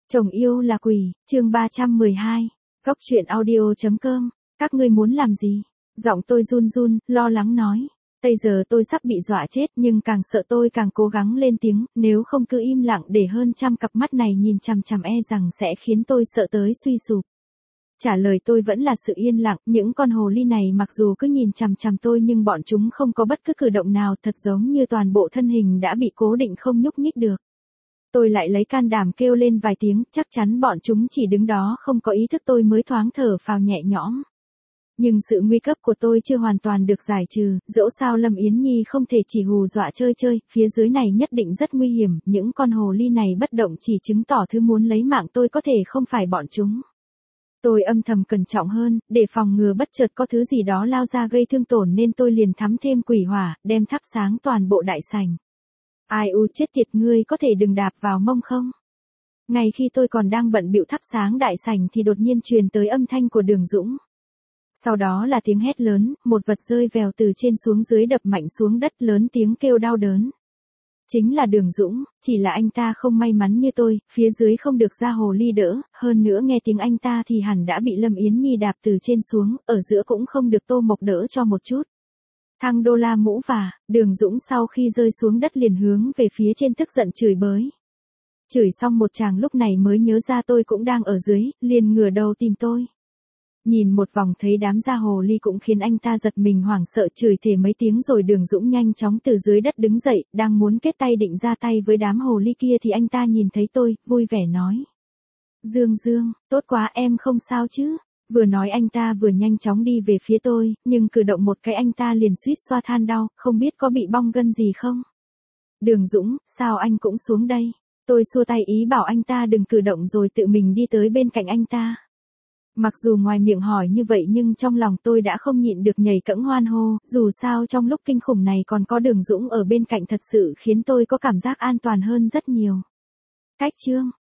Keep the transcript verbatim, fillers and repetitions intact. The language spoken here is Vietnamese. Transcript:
Chồng yêu là quỷ, chương ba trăm mười hai. Góc truyện audio.com. Các ngươi muốn làm gì? Giọng tôi run run, lo lắng nói. Bây giờ tôi sắp bị dọa chết nhưng càng sợ tôi càng cố gắng lên tiếng, nếu không cứ im lặng để hơn trăm cặp mắt này nhìn chằm chằm e rằng sẽ khiến tôi sợ tới suy sụp. Trả lời tôi vẫn là sự yên lặng, những con hồ ly này mặc dù cứ nhìn chằm chằm tôi nhưng bọn chúng không có bất cứ cử động nào, thật giống như toàn bộ thân hình đã bị cố định không nhúc nhích được. Tôi lại lấy can đảm kêu lên vài tiếng, chắc chắn bọn chúng chỉ đứng đó không có ý thức, tôi mới thoáng thở phào nhẹ nhõm. Nhưng sự nguy cấp của tôi chưa hoàn toàn được giải trừ, dẫu sao Lâm Yến Nhi không thể chỉ hù dọa chơi chơi, phía dưới này nhất định rất nguy hiểm, những con hồ ly này bất động chỉ chứng tỏ thứ muốn lấy mạng tôi có thể không phải bọn chúng. Tôi âm thầm cẩn trọng hơn, để phòng ngừa bất chợt có thứ gì đó lao ra gây thương tổn nên tôi liền thắm thêm quỷ hỏa, đem thắp sáng toàn bộ đại sảnh. Ai u chết tiệt, ngươi có thể đừng đạp vào mông không? Ngay khi tôi còn đang bận bịu thắp sáng đại sảnh thì đột nhiên truyền tới âm thanh của Đường Dũng. Sau đó là tiếng hét lớn, một vật rơi vèo từ trên xuống dưới đập mạnh xuống đất, lớn tiếng kêu đau đớn. Chính là Đường Dũng, chỉ là anh ta không may mắn như tôi, phía dưới không được ra hồ ly đỡ, hơn nữa nghe tiếng anh ta thì hẳn đã bị Lâm Yến Nhi đạp từ trên xuống, ở giữa cũng không được Tô Mộc đỡ cho một chút. Thằng đô la mũ và, Đường Dũng sau khi rơi xuống đất liền hướng về phía trên tức giận chửi bới. Chửi xong một tràng lúc này mới nhớ ra tôi cũng đang ở dưới, liền ngửa đầu tìm tôi. Nhìn một vòng thấy đám da hồ ly cũng khiến anh ta giật mình hoảng sợ, chửi thề mấy tiếng rồi Đường Dũng nhanh chóng từ dưới đất đứng dậy, đang muốn kết tay định ra tay với đám hồ ly kia thì anh ta nhìn thấy tôi, vui vẻ nói. Dương Dương, tốt quá, em không sao chứ? Vừa nói anh ta vừa nhanh chóng đi về phía tôi, nhưng cử động một cái anh ta liền suýt xoa than đau, không biết có bị bong gân gì không? Đường Dũng, sao anh cũng xuống đây? Tôi xua tay ý bảo anh ta đừng cử động rồi tự mình đi tới bên cạnh anh ta. Mặc dù ngoài miệng hỏi như vậy nhưng trong lòng tôi đã không nhịn được nhảy cẫng hoan hô, dù sao trong lúc kinh khủng này còn có Đường Dũng ở bên cạnh thật sự khiến tôi có cảm giác an toàn hơn rất nhiều. Cách chương,